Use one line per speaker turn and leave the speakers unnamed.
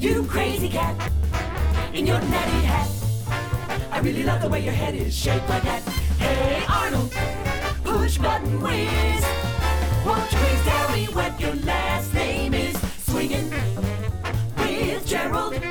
You crazy cat in your natty hat. I really love the way your head is shaped like that. Hey Arnold, push button whiz. Won't you please tell me what your last name is? Swinging with Gerald.